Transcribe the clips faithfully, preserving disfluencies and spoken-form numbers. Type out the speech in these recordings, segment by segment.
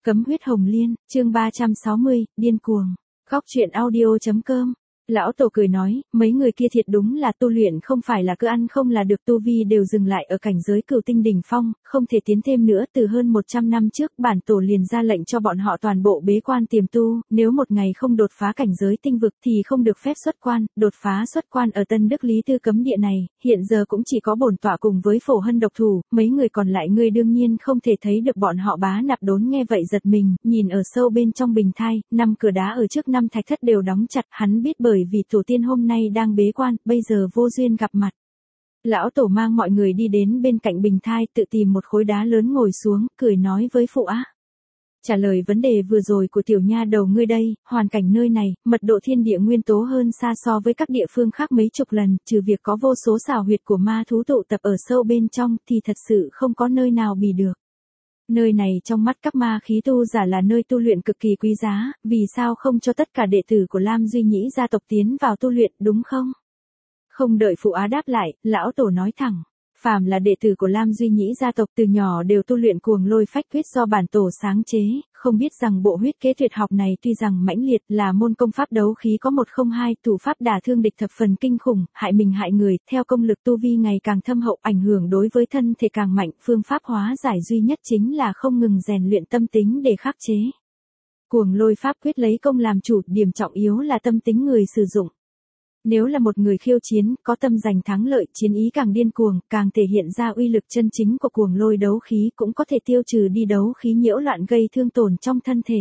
Cấm huyết hồng liên, chương ba trăm sáu mươi, điên cuồng. Góc truyện audio chấm com. Lão Tổ cười nói, mấy người kia thiệt đúng là tu luyện không phải là cứ ăn không là được, tu vi đều dừng lại ở cảnh giới cửu tinh đỉnh phong, không thể tiến thêm nữa. Từ hơn một trăm năm trước, bản Tổ liền ra lệnh cho bọn họ toàn bộ bế quan tiềm tu, nếu một ngày không đột phá cảnh giới tinh vực thì không được phép xuất quan. Đột phá xuất quan ở Tân Đức Lý Tư cấm địa này, hiện giờ cũng chỉ có bổn tọa cùng với Phổ Hân độc thủ, mấy người còn lại ngươi đương nhiên không thể thấy được bọn họ. Bá Nạp Đốn nghe vậy giật mình, nhìn ở sâu bên trong bình thai, năm cửa đá ở trước năm thạch thất đều đóng chặt, hắn biết bởi vì tổ tiên hôm nay đang bế quan, bây giờ vô duyên gặp mặt. Lão Tổ mang mọi người đi đến bên cạnh bình thai, tự tìm một khối đá lớn ngồi xuống, cười nói với Phụ Á. Trả lời vấn đề vừa rồi của tiểu nha đầu ngươi đây, hoàn cảnh nơi này, mật độ thiên địa nguyên tố hơn xa so với các địa phương khác mấy chục lần, trừ việc có vô số xào huyệt của ma thú tụ tập ở sâu bên trong, thì thật sự không có nơi nào bì được. Nơi này trong mắt các ma khí tu giả là nơi tu luyện cực kỳ quý giá, vì sao không cho tất cả đệ tử của Lam Duy Nhĩ gia tộc tiến vào tu luyện, đúng không? Không đợi Phụ Á đáp lại, Lão Tổ nói thẳng. Phàm là đệ tử của Lam Duy Nhĩ gia tộc từ nhỏ đều tu luyện cuồng lôi phách huyết do bản Tổ sáng chế, không biết rằng bộ huyết kế tuyệt học này tuy rằng mãnh liệt là môn công pháp đấu khí có một không hai, thủ pháp đả thương địch thập phần kinh khủng, hại mình hại người, theo công lực tu vi ngày càng thâm hậu, ảnh hưởng đối với thân thể càng mạnh, phương pháp hóa giải duy nhất chính là không ngừng rèn luyện tâm tính để khắc chế. Cuồng lôi pháp quyết lấy công làm chủ, điểm trọng yếu là tâm tính người sử dụng. Nếu là một người khiêu chiến, có tâm giành thắng lợi, chiến ý càng điên cuồng, càng thể hiện ra uy lực chân chính của cuồng lôi đấu khí, cũng có thể tiêu trừ đi đấu khí nhiễu loạn gây thương tổn trong thân thể.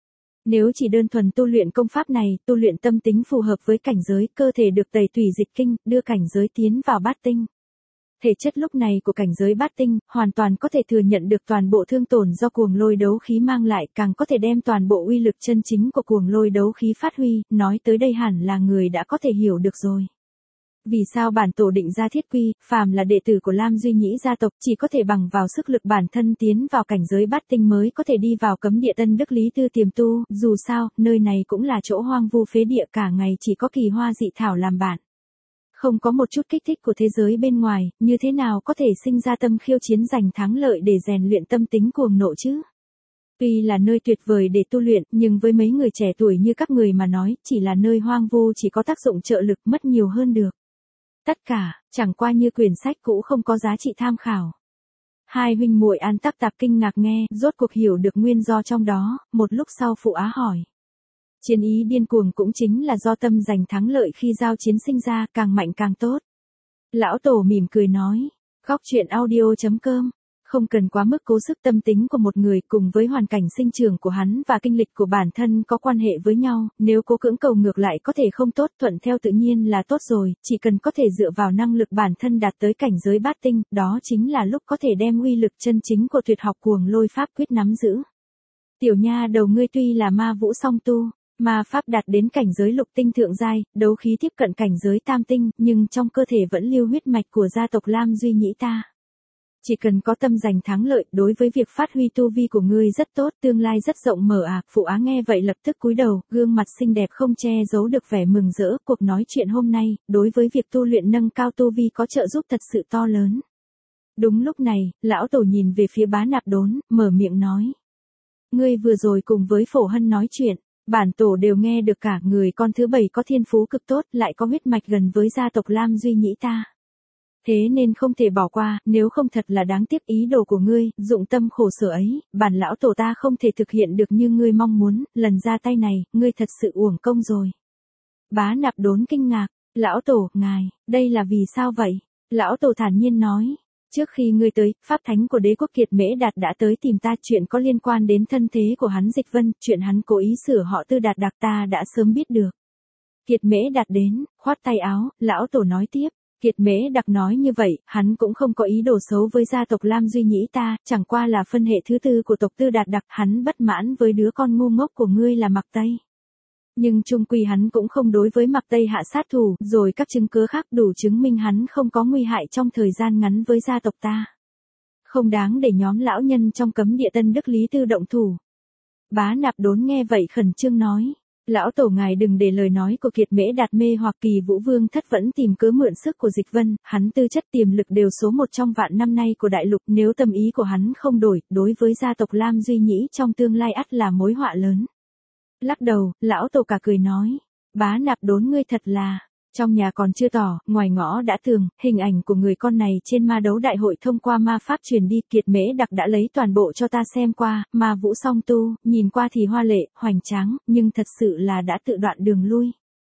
Nếu chỉ đơn thuần tu luyện công pháp này, tu luyện tâm tính phù hợp với cảnh giới, cơ thể được tẩy tùy dịch kinh, đưa cảnh giới tiến vào bát tinh. Thể chất lúc này của cảnh giới bát tinh, hoàn toàn có thể thừa nhận được toàn bộ thương tổn do cuồng lôi đấu khí mang lại, càng có thể đem toàn bộ uy lực chân chính của cuồng lôi đấu khí phát huy, nói tới đây hẳn là người đã có thể hiểu được rồi. Vì sao bản Tổ định ra thiết quy, phàm là đệ tử của Lam Duy Nhĩ gia tộc chỉ có thể bằng vào sức lực bản thân tiến vào cảnh giới bát tinh mới có thể đi vào cấm địa Tân Đức Lý Tư tiềm tu, dù sao, nơi này cũng là chỗ hoang vu phế địa, cả ngày chỉ có kỳ hoa dị thảo làm bạn. Không có một chút kích thích của thế giới bên ngoài, như thế nào có thể sinh ra tâm khiêu chiến giành thắng lợi để rèn luyện tâm tính cuồng nộ chứ? Tuy là nơi tuyệt vời để tu luyện, nhưng với mấy người trẻ tuổi như các người mà nói, chỉ là nơi hoang vu chỉ có tác dụng trợ lực, mất nhiều hơn được. Tất cả, chẳng qua như quyển sách cũ không có giá trị tham khảo. Hai huynh muội An Tắc Tạp kinh ngạc nghe, rốt cuộc hiểu được nguyên do trong đó, một lúc sau Phụ Á hỏi. Chiến ý điên cuồng cũng chính là do tâm giành thắng lợi khi giao chiến sinh ra, càng mạnh càng tốt. Lão Tổ mỉm cười nói, góc truyện audio chấm com. Không cần quá mức cố sức, tâm tính của một người cùng với hoàn cảnh sinh trưởng của hắn và kinh lịch của bản thân có quan hệ với nhau, nếu cố cưỡng cầu ngược lại có thể không tốt, thuận theo tự nhiên là tốt rồi, chỉ cần có thể dựa vào năng lực bản thân đạt tới cảnh giới bát tinh, đó chính là lúc có thể đem uy lực chân chính của tuyệt học cuồng lôi pháp quyết nắm giữ. Tiểu nha đầu ngươi tuy là ma vũ song tu, ma pháp đạt đến cảnh giới lục tinh thượng giai, đấu khí tiếp cận cảnh giới tam tinh, nhưng trong cơ thể vẫn lưu huyết mạch của gia tộc Lam Duy Nhĩ ta. Chỉ cần có tâm giành thắng lợi, đối với việc phát huy tu vi của ngươi rất tốt, tương lai rất rộng mở à. Phụ Á nghe vậy lập tức cúi đầu, gương mặt xinh đẹp không che giấu được vẻ mừng rỡ. Cuộc nói chuyện hôm nay, đối với việc tu luyện nâng cao tu vi có trợ giúp thật sự to lớn. Đúng lúc này, Lão Tổ nhìn về phía Bá Nạp Đốn, mở miệng nói. Ngươi vừa rồi cùng với Phổ Hân nói chuyện, bản Tổ đều nghe được cả, người con thứ bảy có thiên phú cực tốt, lại có huyết mạch gần với gia tộc Lam Duy Nhĩ ta. Thế nên không thể bỏ qua, nếu không thật là đáng tiếc ý đồ của ngươi, dụng tâm khổ sở ấy, bản Lão Tổ ta không thể thực hiện được như ngươi mong muốn, lần ra tay này, ngươi thật sự uổng công rồi. Bá Nạp Đốn kinh ngạc, Lão Tổ, ngài, đây là vì sao vậy? Lão Tổ thản nhiên nói. Trước khi ngươi tới, pháp thánh của đế quốc Kiệt Mễ Đạt đã tới tìm ta, chuyện có liên quan đến thân thế của hắn Dịch Vân, chuyện hắn cố ý sửa họ Tư Đạt Đặc ta đã sớm biết được. Kiệt Mễ Đạt đến, khoát tay áo, Lão Tổ nói tiếp. Kiệt Mễ Đặc nói như vậy, hắn cũng không có ý đồ xấu với gia tộc Lam Duy Nhĩ ta, chẳng qua là phân hệ thứ tư của tộc Tư Đạt Đặc, hắn bất mãn với đứa con ngu ngốc của ngươi là Mạc Tây. Nhưng chung quy hắn cũng không đối với Mạc Tây hạ sát thủ, rồi các chứng cứ khác đủ chứng minh hắn không có nguy hại trong thời gian ngắn với gia tộc ta. Không đáng để nhóm lão nhân trong cấm địa Tân Đức Lý Tư động thủ. Bá Nạp Đốn nghe vậy khẩn trương nói. Lão tổ ngài đừng để lời nói của Kiệt Mễ Đạt mê hoặc Kỳ Vũ Vương thất vẫn tìm cớ mượn sức của Dịch Vân, hắn tư chất tiềm lực đều số một trong vạn năm nay của đại lục, nếu tâm ý của hắn không đổi, đối với gia tộc Lam Duy Nhĩ trong tương lai ắt là mối họa lớn. Lắc đầu, lão tổ cả cười nói, Bá Nạp Đốn ngươi thật là, trong nhà còn chưa tỏ, ngoài ngõ đã tường, hình ảnh của người con này trên ma đấu đại hội thông qua ma pháp truyền đi, Kiệt Mễ Đặc đã lấy toàn bộ cho ta xem qua, ma vũ song tu, nhìn qua thì hoa lệ, hoành tráng, nhưng thật sự là đã tự đoạn đường lui.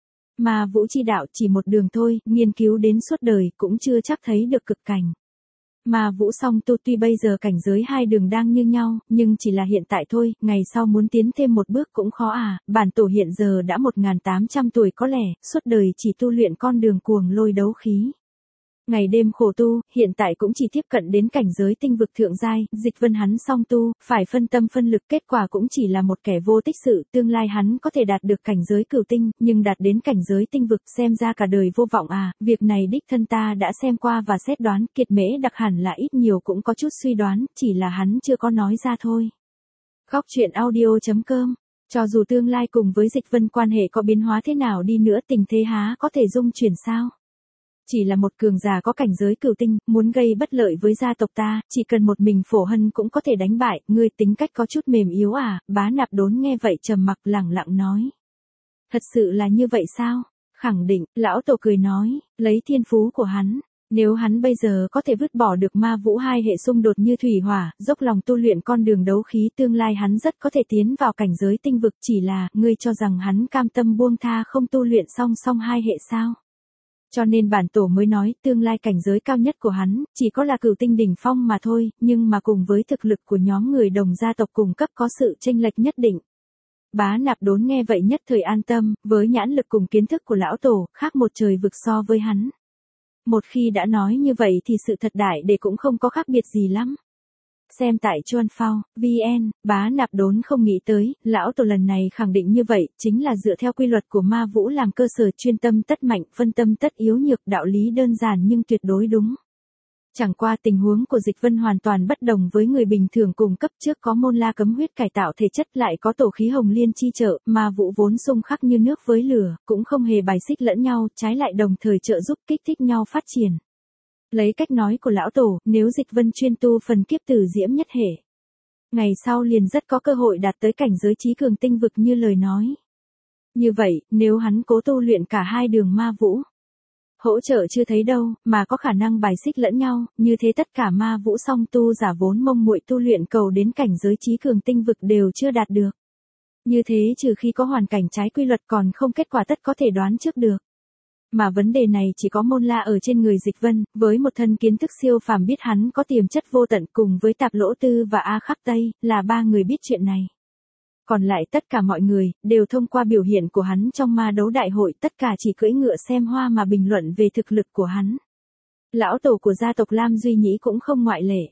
Ma vũ chi đạo chỉ một đường thôi, nghiên cứu đến suốt đời cũng chưa chắc thấy được cực cảnh. Ma vũ song tu tuy bây giờ cảnh giới hai đường đang như nhau, nhưng chỉ là hiện tại thôi, ngày sau muốn tiến thêm một bước cũng khó à, bản tổ hiện giờ đã một nghìn tám trăm tuổi có lẽ, suốt đời chỉ tu luyện con đường cuồng lôi đấu khí. Ngày đêm khổ tu, hiện tại cũng chỉ tiếp cận đến cảnh giới tinh vực thượng giai, Dịch Vân hắn song tu, phải phân tâm phân lực, kết quả cũng chỉ là một kẻ vô tích sự, tương lai hắn có thể đạt được cảnh giới cửu tinh, nhưng đạt đến cảnh giới tinh vực xem ra cả đời vô vọng à, việc này đích thân ta đã xem qua và xét đoán, Kiệt Mễ Đặc hẳn là ít nhiều cũng có chút suy đoán, chỉ là hắn chưa có nói ra thôi. Góc truyện audio chấm com. Cho dù tương lai cùng với Dịch Vân quan hệ có biến hóa thế nào đi nữa, tình thế há có thể dung chuyển sao? Chỉ là một cường giả có cảnh giới cửu tinh, muốn gây bất lợi với gia tộc ta, chỉ cần một mình Phổ Hân cũng có thể đánh bại, ngươi tính cách có chút mềm yếu à, Bá Nạp Đốn nghe vậy trầm mặc lẳng lặng nói. Thật sự là như vậy sao? Khẳng định, lão tổ cười nói, lấy thiên phú của hắn, nếu hắn bây giờ có thể vứt bỏ được ma vũ hai hệ xung đột như thủy hỏa, dốc lòng tu luyện con đường đấu khí, tương lai hắn rất có thể tiến vào cảnh giới tinh vực, chỉ là, ngươi cho rằng hắn cam tâm buông tha không tu luyện song song hai hệ sao? Cho nên bản tổ mới nói, tương lai cảnh giới cao nhất của hắn, chỉ có là cửu tinh đỉnh phong mà thôi, nhưng mà cùng với thực lực của nhóm người đồng gia tộc cùng cấp có sự chênh lệch nhất định. Bá Nạp Đốn nghe vậy nhất thời an tâm, với nhãn lực cùng kiến thức của lão tổ, khác một trời vực so với hắn. Một khi đã nói như vậy thì sự thật đại để cũng không có khác biệt gì lắm. Xem tại Chuan Phao, vn, Bá Nạp Đốn không nghĩ tới, lão tổ lần này khẳng định như vậy, chính là dựa theo quy luật của ma vũ làm cơ sở, chuyên tâm tất mạnh, phân tâm tất yếu nhược, đạo lý đơn giản nhưng tuyệt đối đúng. Chẳng qua tình huống của Dịch Vân hoàn toàn bất đồng với người bình thường cùng cấp, trước có môn la cấm huyết cải tạo thể chất, lại có tổ khí hồng liên chi trợ, ma vũ vốn xung khắc như nước với lửa, cũng không hề bài xích lẫn nhau, trái lại đồng thời trợ giúp kích thích nhau phát triển. Lấy cách nói của lão tổ, nếu Dịch Vân chuyên tu phần kiếp tử diễm nhất hệ, ngày sau liền rất có cơ hội đạt tới cảnh giới trí cường tinh vực như lời nói. Như vậy, nếu hắn cố tu luyện cả hai đường ma vũ, hỗ trợ chưa thấy đâu, mà có khả năng bài xích lẫn nhau, như thế tất cả ma vũ song tu giả vốn mông muội tu luyện cầu đến cảnh giới trí cường tinh vực đều chưa đạt được. Như thế trừ khi có hoàn cảnh trái quy luật, còn không kết quả tất có thể đoán trước được. Mà vấn đề này chỉ có môn la ở trên người Dịch Vân, với một thân kiến thức siêu phàm, biết hắn có tiềm chất vô tận, cùng với Tạp Lỗ Tư và A Khắc Tây, là ba người biết chuyện này. Còn lại tất cả mọi người, đều thông qua biểu hiện của hắn trong ma đấu đại hội, tất cả chỉ cưỡi ngựa xem hoa mà bình luận về thực lực của hắn. Lão tổ của gia tộc Lam Duy Nhĩ cũng không ngoại lệ.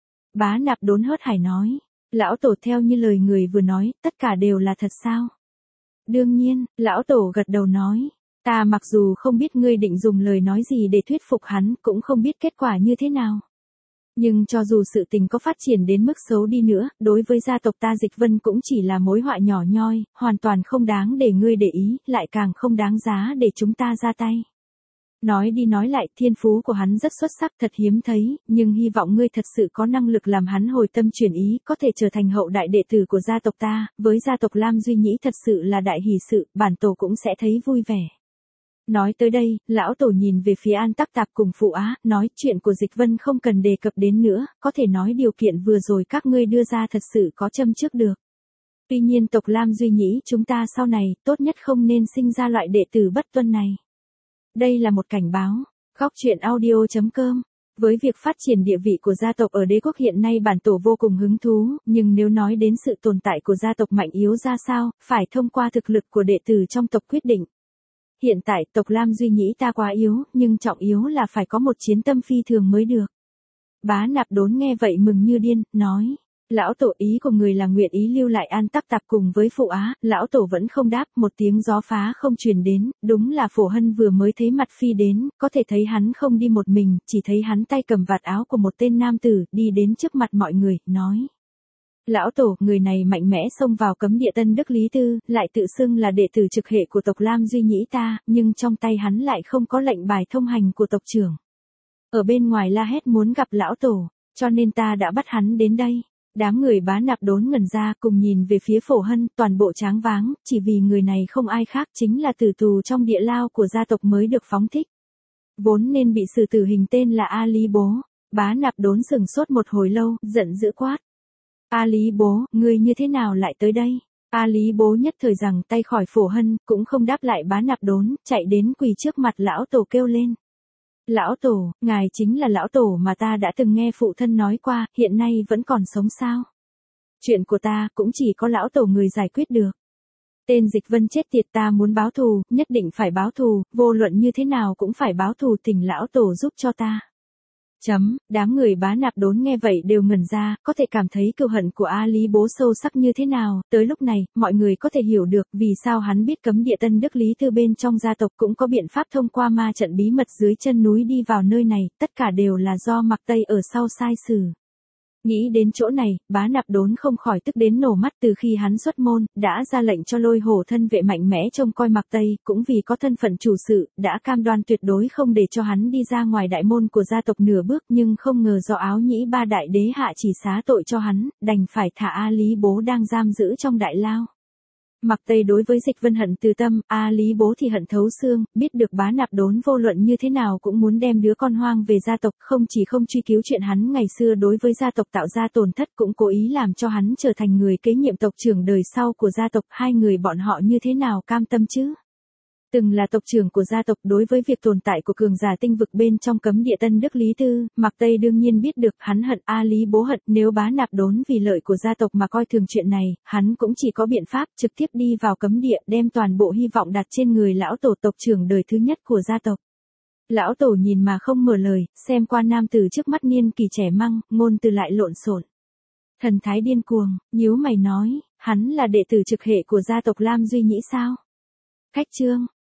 Bá Nạp Đốn hớt hải nói, lão tổ theo như lời người vừa nói, tất cả đều là thật sao? Đương nhiên, lão tổ gật đầu nói. Ta mặc dù không biết ngươi định dùng lời nói gì để thuyết phục hắn, cũng không biết kết quả như thế nào. Nhưng cho dù sự tình có phát triển đến mức xấu đi nữa, đối với gia tộc ta Dịch Vân cũng chỉ là mối họa nhỏ nhoi, hoàn toàn không đáng để ngươi để ý, lại càng không đáng giá để chúng ta ra tay. Nói đi nói lại, thiên phú của hắn rất xuất sắc, thật hiếm thấy, nhưng hy vọng ngươi thật sự có năng lực làm hắn hồi tâm chuyển ý, có thể trở thành hậu đại đệ tử của gia tộc ta, với gia tộc Lam Duy Nhĩ thật sự là đại hỷ sự, bản tổ cũng sẽ thấy vui vẻ. Nói tới đây, lão tổ nhìn về phía An Tắc Tạp cùng Phụ Á, nói chuyện của Dịch Vân không cần đề cập đến nữa, có thể nói điều kiện vừa rồi các ngươi đưa ra thật sự có châm trước được. Tuy nhiên tộc Lam Duy Nhĩ chúng ta sau này, tốt nhất không nên sinh ra loại đệ tử bất tuân này. Đây là một cảnh báo. Góc truyện audio chấm com. Với việc phát triển địa vị của gia tộc ở đế quốc hiện nay, bản tổ vô cùng hứng thú, nhưng nếu nói đến sự tồn tại của gia tộc mạnh yếu ra sao, phải thông qua thực lực của đệ tử trong tộc quyết định. Hiện tại tộc Lam Duy Nhĩ ta quá yếu, nhưng trọng yếu là phải có một chiến tâm phi thường mới được. Bá Nạp Đốn nghe vậy mừng như điên, nói. Lão tổ, ý của người là nguyện ý lưu lại An Tắc Tạp cùng với Phụ Á, lão tổ vẫn không đáp, một tiếng gió phá không truyền đến, đúng là Phổ Hân vừa mới thấy mặt phi đến, có thể thấy hắn không đi một mình, chỉ thấy hắn tay cầm vạt áo của một tên nam tử, đi đến trước mặt mọi người, nói. Lão tổ, người này mạnh mẽ xông vào cấm địa Tân Đức Lý Tư, lại tự xưng là đệ tử trực hệ của tộc Lam Duy Nhĩ ta, nhưng trong tay hắn lại không có lệnh bài thông hành của tộc trưởng. Ở bên ngoài la hét muốn gặp lão tổ, cho nên ta đã bắt hắn đến đây. Đám người Bá Nạp Đốn ngẩn ra cùng nhìn về phía Phổ Hân, toàn bộ tráng váng, chỉ vì người này không ai khác chính là tử tù trong địa lao của gia tộc mới được phóng thích. Vốn nên bị xử tử hình tên là A Lý Bố. Bá Nạp Đốn sừng sốt một hồi lâu, giận dữ quát. A Lý Bố, ngươi như thế nào lại tới đây? A Lý Bố nhất thời giằng tay khỏi Phổ Hân, cũng không đáp lại Bá Nạp Đốn, chạy đến quỳ trước mặt lão tổ kêu lên. Lão tổ, ngài chính là lão tổ mà ta đã từng nghe phụ thân nói qua, hiện nay vẫn còn sống sao? Chuyện của ta cũng chỉ có lão tổ người giải quyết được. Tên Dịch Vân chết tiệt, ta muốn báo thù, nhất định phải báo thù, vô luận như thế nào cũng phải báo thù, thỉnh lão tổ giúp cho ta. Chấm, đám người Bá Nạp Đốn nghe vậy đều ngẩn ra, có thể cảm thấy cừu hận của A Lý Bố sâu sắc như thế nào, tới lúc này, mọi người có thể hiểu được vì sao hắn biết cấm địa Tân Đức Lý Tư bên trong gia tộc cũng có biện pháp thông qua ma trận bí mật dưới chân núi đi vào nơi này, tất cả đều là do Mạc Tây ở sau sai sử. Nghĩ đến chỗ này, Bá Nạp Đốn không khỏi tức đến nổ mắt. Từ khi hắn xuất môn, đã ra lệnh cho Lôi Hổ thân vệ mạnh mẽ trông coi Mạc Tây, cũng vì có thân phận chủ sự, đã cam đoan tuyệt đối không để cho hắn đi ra ngoài đại môn của gia tộc nửa bước, nhưng không ngờ do Áo Nhĩ Ba đại đế hạ chỉ xá tội cho hắn, đành phải thả A Lý Bố đang giam giữ trong đại lao. Mạc Tây đối với Dịch Vân hận từ tâm, A Lý Bố thì hận thấu xương, biết được Bá Nạp Đốn vô luận như thế nào cũng muốn đem đứa con hoang về gia tộc, không chỉ không truy cứu chuyện hắn ngày xưa đối với gia tộc tạo ra tổn thất, cũng cố ý làm cho hắn trở thành người kế nhiệm tộc trưởng đời sau của gia tộc. Hai người bọn họ như thế nào cam tâm chứ? Từng là tộc trưởng của gia tộc, đối với việc tồn tại của cường giả tinh vực bên trong cấm địa Tân Đức Lý Tư, Mạc Tây đương nhiên biết được. Hắn hận A Lý Bố hận, nếu Bá Nạp Đốn vì lợi của gia tộc mà coi thường chuyện này, hắn cũng chỉ có biện pháp trực tiếp đi vào cấm địa, đem toàn bộ hy vọng đặt trên người lão tổ tộc trưởng đời thứ nhất của gia tộc. Lão tổ nhìn mà không mở lời, xem qua nam tử trước mắt niên kỳ trẻ măng, ngôn từ lại lộn xộn. Thần thái điên cuồng, nhíu mày nói, hắn là đệ tử trực hệ của gia tộc Lam Duy Nhĩ sao? Khách chương